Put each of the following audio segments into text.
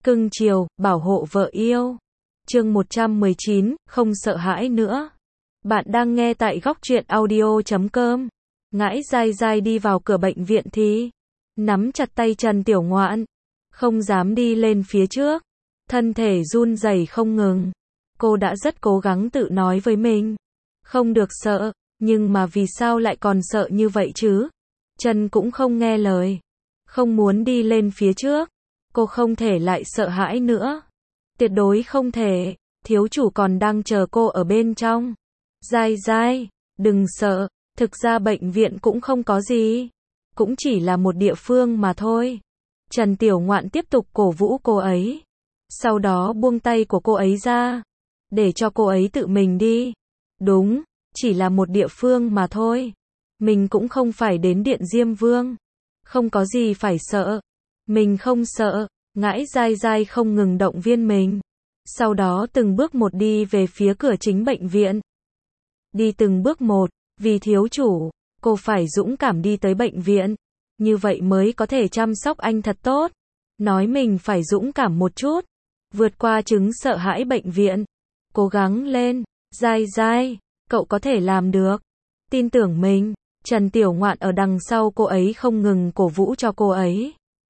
cưng chiều, bảo hộ vợ yêu. Chương 119, không sợ hãi nữa. Bạn đang nghe tại góc truyện audio.com. Ngãi dai dai đi vào cửa bệnh viện thì nắm chặt tay Trần Tiểu Ngoạn, không dám đi lên phía trước, thân thể run rẩy không ngừng. Cô đã rất cố gắng tự nói với mình, không được sợ, nhưng mà vì sao lại còn sợ như vậy chứ? Trần cũng không nghe lời, không muốn đi lên phía trước. Cô không thể lại sợ hãi nữa. Tuyệt đối không thể, thiếu chủ còn đang chờ cô ở bên trong. Dai dai, đừng sợ, thực ra bệnh viện cũng không có gì. Cũng chỉ là một địa phương mà thôi. Trần Tiểu Ngoạn tiếp tục cổ vũ cô ấy. Sau đó buông tay của cô ấy ra, để cho cô ấy tự mình đi. Đúng, chỉ là một địa phương mà thôi. Mình cũng không phải đến Điện Diêm Vương. Không có gì phải sợ. Mình không sợ. Ngãi dai dai không ngừng động viên mình. Sau đó từng bước một đi về phía cửa chính bệnh viện. Đi từng bước một, vì thiếu chủ, cô phải dũng cảm đi tới bệnh viện. Như vậy mới có thể chăm sóc anh thật tốt. Nói mình phải dũng cảm một chút. Vượt qua chứng sợ hãi bệnh viện. Cố gắng lên, dai dai, cậu có thể làm được. Tin tưởng mình. Trần Tiểu Ngoạn ở đằng sau cô ấy không ngừng cổ vũ cho cô ấy.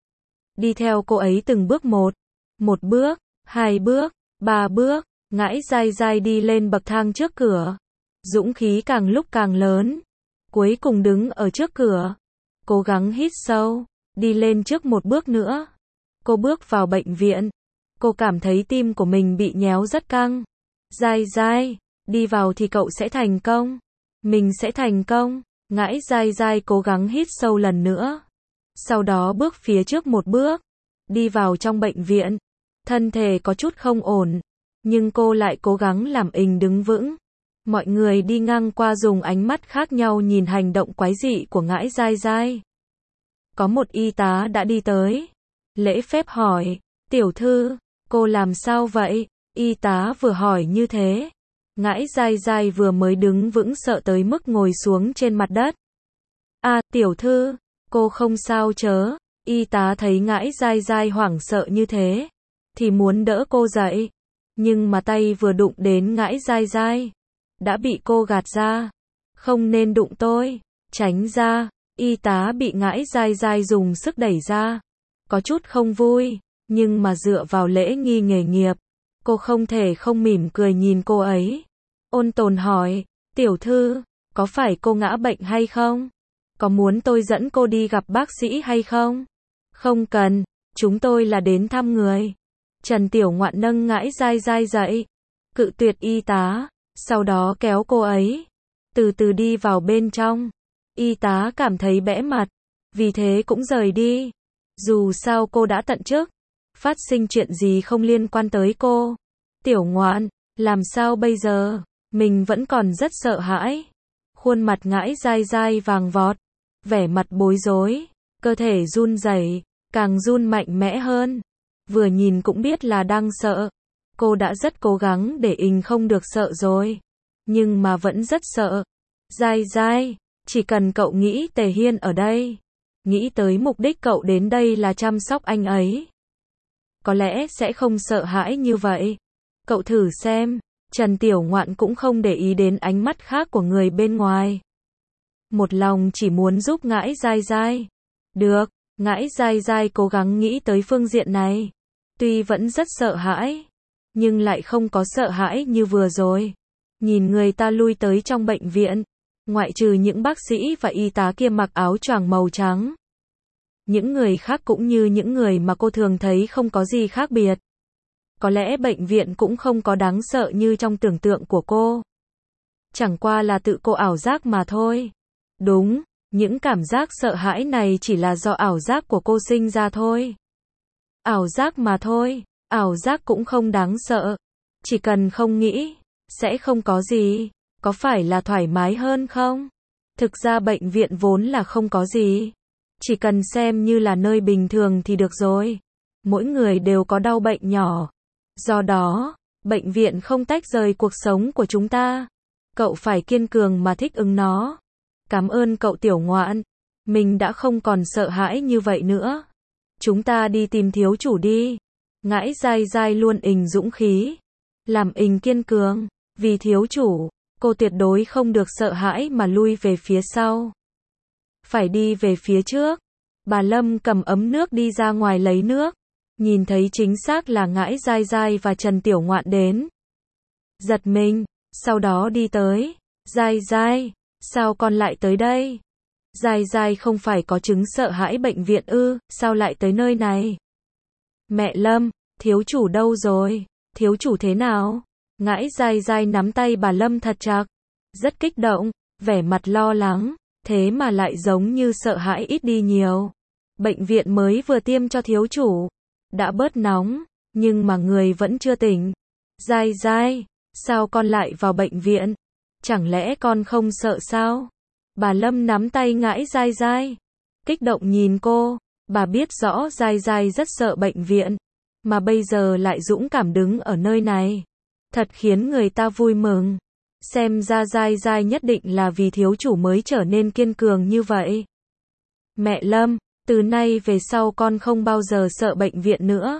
Đi theo cô ấy từng bước một. Một bước, hai bước, ba bước, ngãi dai dai đi lên bậc thang trước cửa. Dũng khí càng lúc càng lớn. Cuối cùng đứng ở trước cửa. Cố gắng hít sâu, đi lên trước một bước nữa. Cô bước vào bệnh viện. Cô cảm thấy tim của mình bị nhéo rất căng. Dai dai, đi vào thì cậu sẽ thành công. Mình sẽ thành công. Ngãi dai dai cố gắng hít sâu lần nữa. Sau đó bước phía trước một bước. Đi vào trong bệnh viện. Thân thể có chút không ổn. Nhưng cô lại cố gắng làm ình đứng vững. Mọi người đi ngang qua dùng ánh mắt khác nhau nhìn hành động quái dị của ngãi dai dai. Có một y tá đã đi tới. Lễ phép hỏi, tiểu thư, cô làm sao vậy? Y tá vừa hỏi như thế. Ngãi dai dai vừa mới đứng vững sợ tới mức ngồi xuống trên mặt đất. À, tiểu thư, cô không sao chớ. Y tá thấy ngãi dai dai hoảng sợ như thế, thì muốn đỡ cô dậy. Nhưng mà tay vừa đụng đến ngãi dai dai, đã bị cô gạt ra. Không nên đụng tôi, tránh ra. Y tá bị ngãi dai dai dùng sức đẩy ra. Có chút không vui, nhưng mà dựa vào lễ nghi nghề nghiệp, cô không thể không mỉm cười nhìn cô ấy. Ôn tồn hỏi, tiểu thư, có phải cô ngã bệnh hay không? Có muốn tôi dẫn cô đi gặp bác sĩ hay không? Không cần, chúng tôi là đến thăm người. Trần Tiểu Ngoạn nâng ngãi dai dai dậy, cự tuyệt y tá, sau đó kéo cô ấy, từ từ đi vào bên trong. Y tá cảm thấy bẽ mặt, vì thế cũng rời đi. Dù sao cô đã tận chức, phát sinh chuyện gì không liên quan tới cô. Tiểu Ngoạn, làm sao bây giờ? Mình vẫn còn rất sợ hãi. Khuôn mặt ngãi dai dai vàng vọt, vẻ mặt bối rối, cơ thể run rẩy, càng run mạnh mẽ hơn. Vừa nhìn cũng biết là đang sợ. Cô đã rất cố gắng để không được sợ rồi, nhưng mà vẫn rất sợ. Dai dai, chỉ cần cậu nghĩ Tề Hiên ở đây, nghĩ tới mục đích cậu đến đây là chăm sóc anh ấy, có lẽ sẽ không sợ hãi như vậy. Cậu thử xem. Trần Tiểu Ngoạn cũng không để ý đến ánh mắt khác của người bên ngoài. Một lòng chỉ muốn giúp ngãi dai dai. Được, ngãi dai dai cố gắng nghĩ tới phương diện này. Tuy vẫn rất sợ hãi, nhưng lại không có sợ hãi như vừa rồi. Nhìn người ta lui tới trong bệnh viện, ngoại trừ những bác sĩ và y tá kia mặc áo choàng màu trắng. Những người khác cũng như những người mà cô thường thấy không có gì khác biệt. Có lẽ bệnh viện cũng không có đáng sợ như trong tưởng tượng của cô. Chẳng qua là tự cô ảo giác mà thôi. Đúng, những cảm giác sợ hãi này chỉ là do ảo giác của cô sinh ra thôi. Ảo giác mà thôi, ảo giác cũng không đáng sợ. Chỉ cần không nghĩ, sẽ không có gì. Có phải là thoải mái hơn không? Thực ra bệnh viện vốn là không có gì. Chỉ cần xem như là nơi bình thường thì được rồi. Mỗi người đều có đau bệnh nhỏ. Do đó, bệnh viện không tách rời cuộc sống của chúng ta. Cậu phải kiên cường mà thích ứng nó. Cảm ơn cậu Tiểu Ngoạn. Mình đã không còn sợ hãi như vậy nữa. Chúng ta đi tìm thiếu chủ đi. Ngãi dai dai luôn ình dũng khí, làm ình kiên cường, vì thiếu chủ, cô tuyệt đối không được sợ hãi mà lui về phía sau. Phải đi về phía trước. Bà Lâm cầm ấm nước đi ra ngoài lấy nước, nhìn thấy chính xác là Ngãi dai dai và Trần Tiểu Ngoạn đến. Giật mình, sau đó đi tới. Dai dai, sao con lại tới đây? Dai dai không phải có chứng sợ hãi bệnh viện ư, sao lại tới nơi này? Mẹ Lâm, thiếu chủ đâu rồi? Thiếu chủ thế nào? Ngãi dai dai nắm tay bà Lâm thật chặt, rất kích động, vẻ mặt lo lắng, thế mà lại giống như sợ hãi ít đi nhiều. Bệnh viện mới vừa tiêm cho thiếu chủ, đã bớt nóng, nhưng mà người vẫn chưa tỉnh. Dai dai, sao con lại vào bệnh viện? Chẳng lẽ con không sợ sao? Bà Lâm nắm tay Ngãi dai dai, kích động nhìn cô, bà biết rõ dai dai rất sợ bệnh viện, mà bây giờ lại dũng cảm đứng ở nơi này. Thật khiến người ta vui mừng. Xem ra dai dai nhất định là vì thiếu chủ mới trở nên kiên cường như vậy. Mẹ Lâm, từ nay về sau con không bao giờ sợ bệnh viện nữa.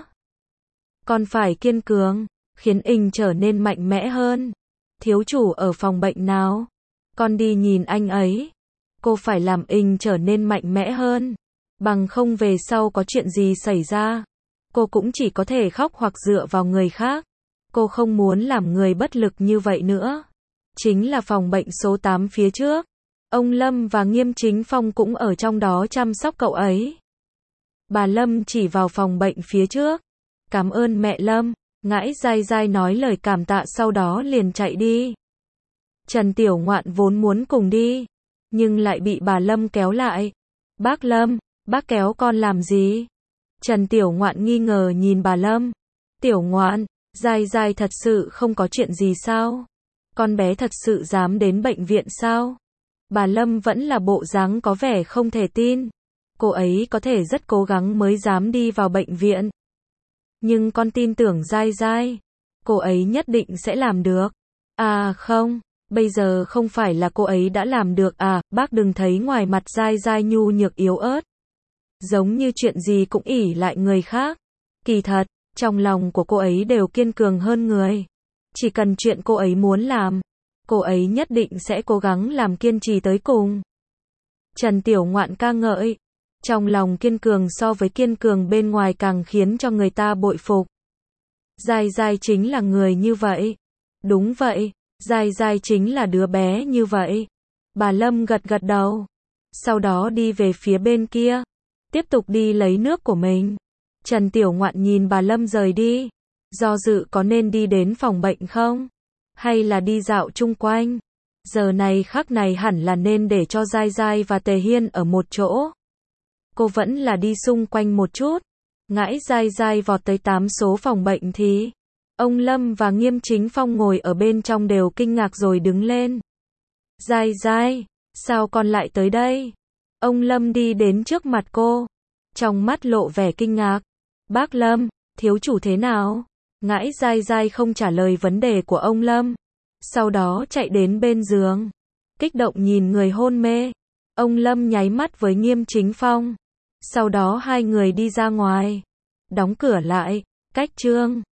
Con phải kiên cường, khiến ình trở nên mạnh mẽ hơn. Thiếu chủ ở phòng bệnh nào? Con đi nhìn anh ấy. Cô phải làm ình trở nên mạnh mẽ hơn. Bằng không về sau có chuyện gì xảy ra, cô cũng chỉ có thể khóc hoặc dựa vào người khác. Cô không muốn làm người bất lực như vậy nữa. Chính là phòng bệnh số 8 phía trước. Ông Lâm và Nghiêm Chính Phong cũng ở trong đó chăm sóc cậu ấy. Bà Lâm chỉ vào phòng bệnh phía trước. Cảm ơn mẹ Lâm. Ngãi dai dai nói lời cảm tạ sau đó liền chạy đi. Trần Tiểu Ngoạn vốn muốn cùng đi, nhưng lại bị bà Lâm kéo lại. Bác Lâm, bác kéo con làm gì? Trần Tiểu Ngoạn nghi ngờ nhìn bà Lâm. Tiểu Ngoạn, dai dai thật sự không có chuyện gì sao? Con bé thật sự dám đến bệnh viện sao? Bà Lâm vẫn là bộ dáng có vẻ không thể tin. Cô ấy có thể rất cố gắng mới dám đi vào bệnh viện. Nhưng con tin tưởng dai dai. Cô ấy nhất định sẽ làm được. À không, bây giờ không phải là cô ấy đã làm được à, bác đừng thấy ngoài mặt dai dai nhu nhược yếu ớt. Giống như chuyện gì cũng ỷ lại người khác. Kỳ thật, trong lòng của cô ấy đều kiên cường hơn người. Chỉ cần chuyện cô ấy muốn làm, cô ấy nhất định sẽ cố gắng làm kiên trì tới cùng. Trần Tiểu Ngoạn ca ngợi. Trong lòng kiên cường so với kiên cường bên ngoài càng khiến cho người ta bội phục. Dai dai chính là người như vậy. Đúng vậy, dai dai chính là đứa bé như vậy. Bà Lâm gật gật đầu. Sau đó đi về phía bên kia. Tiếp tục đi lấy nước của mình. Trần Tiểu Ngoạn nhìn bà Lâm rời đi. Do dự có nên đi đến phòng bệnh không? Hay là đi dạo chung quanh? Giờ này khắc này hẳn là nên để cho Dai Dai và Tề Hiên ở một chỗ. Cô vẫn là đi xung quanh một chút. Ngãi Dai Dai vọt tới 8 số phòng bệnh thì ông Lâm và Nghiêm Chính Phong ngồi ở bên trong đều kinh ngạc rồi đứng lên. Dai Dai, sao con lại tới đây? Ông Lâm đi đến trước mặt cô, trong mắt lộ vẻ kinh ngạc. Bác Lâm, thiếu chủ thế nào? Ngãi Dai Dai không trả lời vấn đề của ông Lâm. Sau đó chạy đến bên giường, kích động nhìn người hôn mê. Ông Lâm nháy mắt với Nghiêm Chính Phong. Sau đó hai người đi ra ngoài, đóng cửa lại, cách chương.